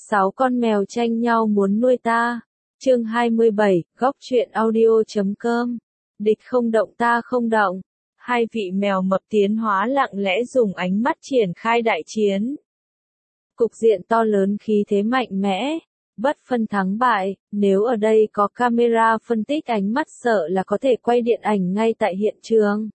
6 con mèo tranh nhau muốn nuôi ta. Chương 27, góc truyện audio.com. Địch không động ta không động. Hai vị mèo mập tiến hóa lặng lẽ dùng ánh mắt triển khai đại chiến. Cục diện to lớn, khí thế mạnh mẽ, bất phân thắng bại. Nếu ở đây có camera phân tích ánh mắt sợ là có thể quay điện ảnh ngay tại hiện trường.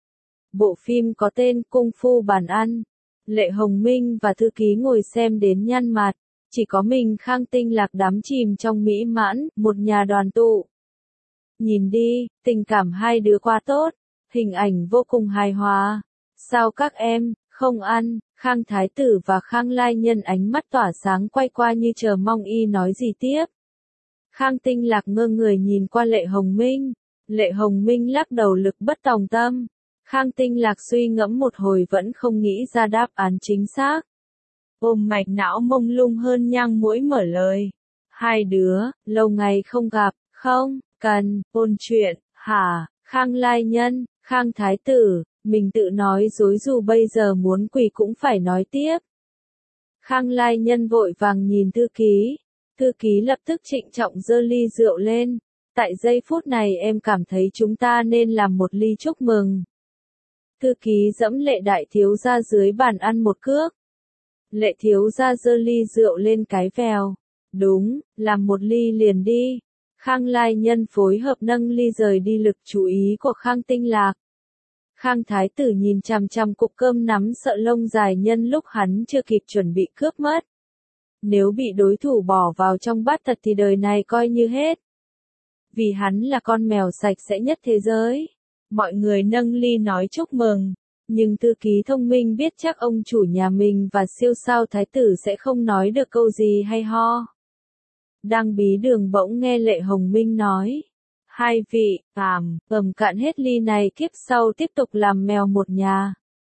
Bộ phim có tên Cung Phu Bàn Ăn. Lệ Hồng Minh và thư ký ngồi xem đến nhăn mặt. Chỉ có mình Khang Tinh Lạc đắm chìm trong mỹ mãn, một nhà đoàn tụ. Nhìn đi, tình cảm hai đứa quá tốt, hình ảnh vô cùng hài hòa. Sao các em, không ăn? Khang Thái Tử và Khang Lai Nhân ánh mắt tỏa sáng quay qua như chờ mong y nói gì tiếp. Khang Tinh Lạc ngơ người nhìn qua Lệ Hồng Minh. Lệ Hồng Minh lắc đầu lực bất tòng tâm. Khang Tinh Lạc suy ngẫm một hồi vẫn không nghĩ ra đáp án chính xác. Ôm mạch não mông lung hơn nhang mũi mở lời. Hai đứa, lâu ngày không gặp, không, cần, ôn chuyện, hả? Khang Lai Nhân, Khang Thái Tử, mình tự nói dối dù bây giờ muốn quỳ cũng phải nói tiếp. Khang Lai Nhân vội vàng nhìn thư ký. Thư ký lập tức trịnh trọng giơ ly rượu lên. Tại giây phút này em cảm thấy chúng ta nên làm một ly chúc mừng. Thư ký dẫm Lệ đại thiếu gia dưới bàn ăn một cước. Lệ thiếu gia giơ ly rượu lên cái vèo. Đúng, làm một ly liền đi. Khang Lai Nhân phối hợp nâng ly rời đi lực chú ý của Khang Tinh Lạc. Khang Thái Tử nhìn chằm chằm cục cơm nắm sợ lông dài nhân lúc hắn chưa kịp chuẩn bị cướp mất. Nếu bị đối thủ bỏ vào trong bát thật thì đời này coi như hết. Vì hắn là con mèo sạch sẽ nhất thế giới. Mọi người nâng ly nói chúc mừng. Nhưng thư ký thông minh biết chắc ông chủ nhà mình và siêu sao thái tử sẽ không nói được câu gì hay ho. Đang bí đường bỗng nghe Lệ Hồng Minh nói. Hai vị, cạn hết ly này kiếp sau tiếp tục làm mèo một nhà.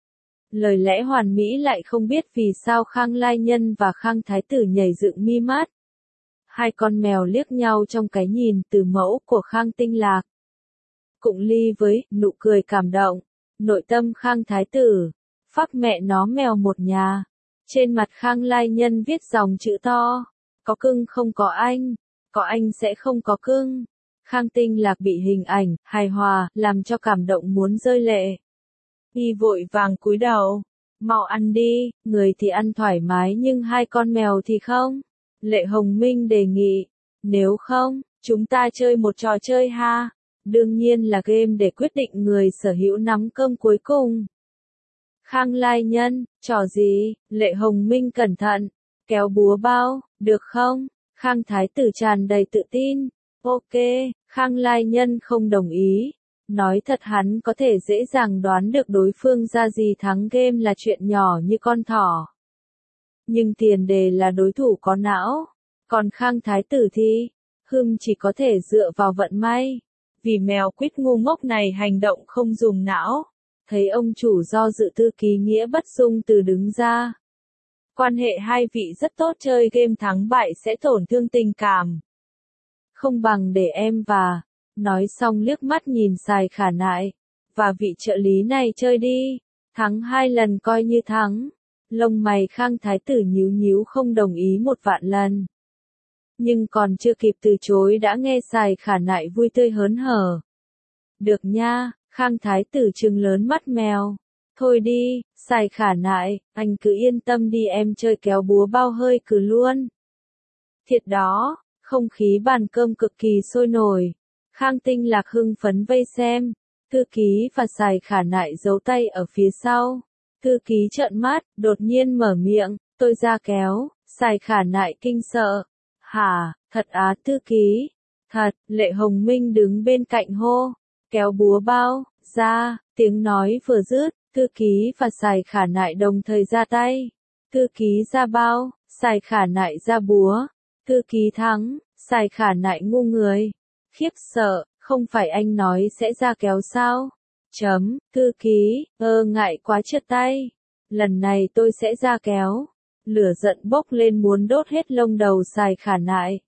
Lời lẽ hoàn mỹ lại không biết vì sao Khang Lai Nhân và Khang Thái Tử nhảy dựng mi mắt. Hai con mèo liếc nhau trong cái nhìn từ mẫu của Khang Tinh Lạc. Cụng ly với nụ cười cảm động. Nội tâm Khang Thái Tử, phác mẹ nó mèo một nhà. Trên mặt Khang Lai Nhân viết dòng chữ to. Có cưng không có anh, có anh sẽ không có cưng. Khang Tinh Lạc bị hình ảnh, hài hòa, làm cho cảm động muốn rơi lệ. Y vội vàng cúi đầu. Mau ăn đi, người thì ăn thoải mái nhưng hai con mèo thì không. Lệ Hồng Minh đề nghị. Nếu không, chúng ta chơi một trò chơi ha. Đương nhiên là game để quyết định người sở hữu nắm cơm cuối cùng. Khang Lai Nhân, trò gì? Lệ Hồng Minh cẩn thận. Kéo búa bao, được không? Khang Thái Tử tràn đầy tự tin. Ok, Khang Lai Nhân không đồng ý. Nói thật hắn có thể dễ dàng đoán được đối phương ra gì, thắng game là chuyện nhỏ như con thỏ. Nhưng tiền đề là đối thủ có não. Còn Khang Thái Tử thì, chỉ có thể dựa vào vận may. Vì mèo quýt ngu ngốc này hành động không dùng não. Thấy ông chủ do dự, thư ký Nghĩa bất dung từ đứng ra. Quan hệ hai vị rất tốt, chơi game thắng bại sẽ tổn thương tình cảm. Không bằng để em và, nói xong liếc mắt nhìn Sài Khả Nại, và vị trợ lý này chơi đi, thắng 2 lần coi như thắng. Lông mày Khang Thái Tử nhíu nhíu không đồng ý 1.000.000 lần. Nhưng còn chưa kịp từ chối đã nghe Sài Khả Nại vui tươi hớn hở. Được nha, Khang Thái Tử trừng lớn mắt mèo. Thôi đi, Sài Khả Nại, anh cứ yên tâm đi, em chơi kéo búa bao hơi cừ luôn. Thiệt đó, không khí bàn cơm cực kỳ sôi nổi. Khang Tinh Lạc hưng phấn vây xem. Thư ký và Sài Khả Nại giấu tay ở phía sau. Thư ký trợn mắt, đột nhiên mở miệng, tôi ra kéo. Sài Khả Nại kinh sợ. Hả, thật á? Thư ký. Thật, Lệ Hồng Minh đứng bên cạnh hô. Kéo búa bao, ra, tiếng nói vừa dứt, thư ký và Sài Khả Nại đồng thời ra tay. Thư ký ra bao, Sài Khả Nại ra búa. Thư ký thắng, Sài Khả Nại ngu người. Khiếp sợ, không phải anh nói sẽ ra kéo sao? Thư ký, ngại quá trượt tay. Lần này tôi sẽ ra kéo. Lửa giận bốc lên muốn đốt hết lông đầu Sài Khả Nại.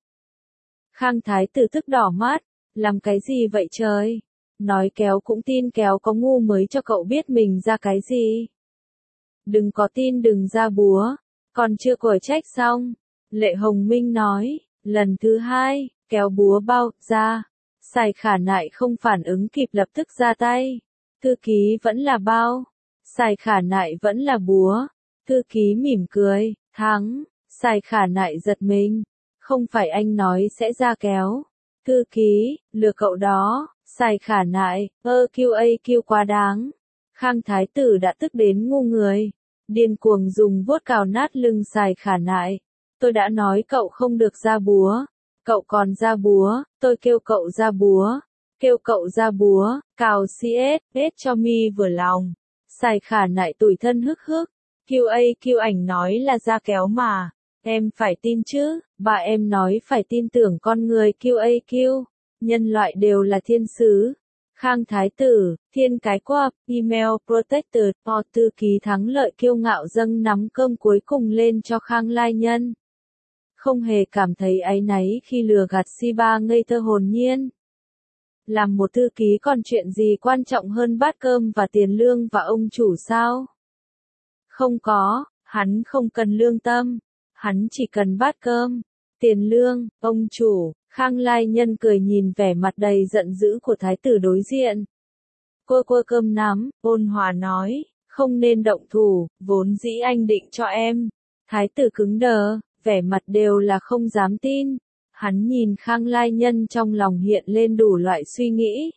Khang Thái Tử tức đỏ mắt. Làm cái gì vậy trời? Nói kéo cũng tin, kéo có ngu mới cho cậu biết mình ra cái gì. Đừng có tin đừng ra búa. Còn chưa cổi trách xong. Lệ Hồng Minh nói, lần thứ hai, kéo búa bao ra. Sài Khả Nại không phản ứng kịp lập tức ra tay. Thư ký vẫn là bao. Sài Khả Nại vẫn là búa. Thư ký mỉm cười, thắng. Sài Khả Nại giật mình. Không phải anh nói sẽ ra kéo. Thư ký, lừa cậu đó. Sài Khả Nại, QAQ quá đáng. Khang Thái Tử đã tức đến ngu người. Điên cuồng dùng vuốt cào nát lưng Sài Khả Nại. Tôi đã nói cậu không được ra búa. Cậu còn ra búa, tôi kêu cậu ra búa. Kêu cậu ra búa, cào hết cho mi vừa lòng. Sài Khả Nại tủi thân hức hức. QAQ ảnh nói là ra kéo mà. Em phải tin chứ, bà em nói phải tin tưởng con người QAQ. Nhân loại đều là thiên sứ. Khang Thái Tử, thiên cái quap, email protector, thư ký thắng lợi kiêu ngạo dâng nắm cơm cuối cùng lên cho Khang Lai Nhân. Không hề cảm thấy áy náy khi lừa gạt Si-ba ngây thơ hồn nhiên. Làm một thư ký còn chuyện gì quan trọng hơn bát cơm và tiền lương và ông chủ sao? Không có, hắn không cần lương tâm. Hắn chỉ cần bát cơm, tiền lương, ông chủ. Khang Lai Nhân cười nhìn vẻ mặt đầy giận dữ của thái tử đối diện. Cô cơm nắm, ôn hòa nói, không nên động thủ, vốn dĩ anh định cho em. Thái tử cứng đờ, vẻ mặt đều là không dám tin. Hắn nhìn Khang Lai Nhân trong lòng hiện lên đủ loại suy nghĩ.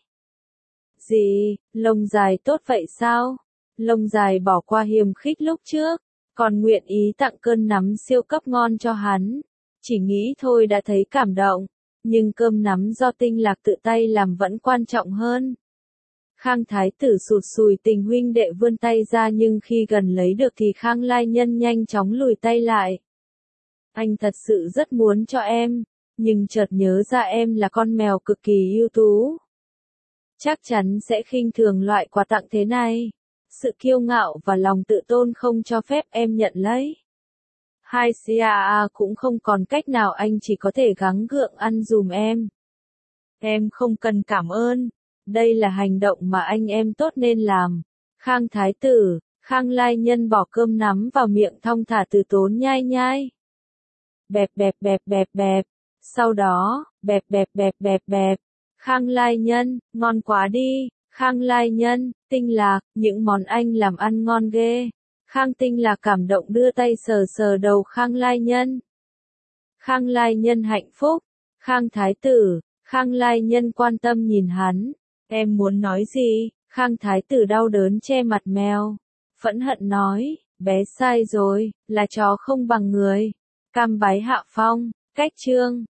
Gì, lông dài tốt vậy sao? Lông dài bỏ qua hiềm khích lúc trước, còn nguyện ý tặng cơn nắm siêu cấp ngon cho hắn. Chỉ nghĩ thôi đã thấy cảm động, nhưng cơm nắm do Tinh Lạc tự tay làm vẫn quan trọng hơn. Khang Thái Tử sụt sùi tình huynh đệ vươn tay ra nhưng khi gần lấy được thì Khang Lai Nhân nhanh chóng lùi tay lại. Anh thật sự rất muốn cho em, nhưng chợt nhớ ra em là con mèo cực kỳ ưu tú. Chắc chắn sẽ khinh thường loại quà tặng thế này. Sự kiêu ngạo và lòng tự tôn không cho phép em nhận lấy. Hai CAA cũng không còn cách nào, anh chỉ có thể gắng gượng ăn dùm em. Em không cần cảm ơn. Đây là hành động mà anh em tốt nên làm. Khang Thái Tử, Khang Lai Nhân bỏ cơm nắm vào miệng thong thả từ tốn nhai nhai. Bẹp bẹp bẹp bẹp bẹp. Sau đó, bẹp bẹp bẹp bẹp bẹp. Khang Lai Nhân, ngon quá đi. Khang Lai Nhân, Tinh Lạc, những món anh làm ăn ngon ghê. Khang Tinh Lạc cảm động đưa tay sờ sờ đầu Khang Lai Nhân. Khang Lai Nhân hạnh phúc. Khang Thái Tử, Khang Lai Nhân quan tâm nhìn hắn. Em muốn nói gì? Khang Thái Tử đau đớn che mặt mèo. Phẫn hận nói, bé sai rồi, là chó không bằng người. Cam bái hạ phong, cách chương.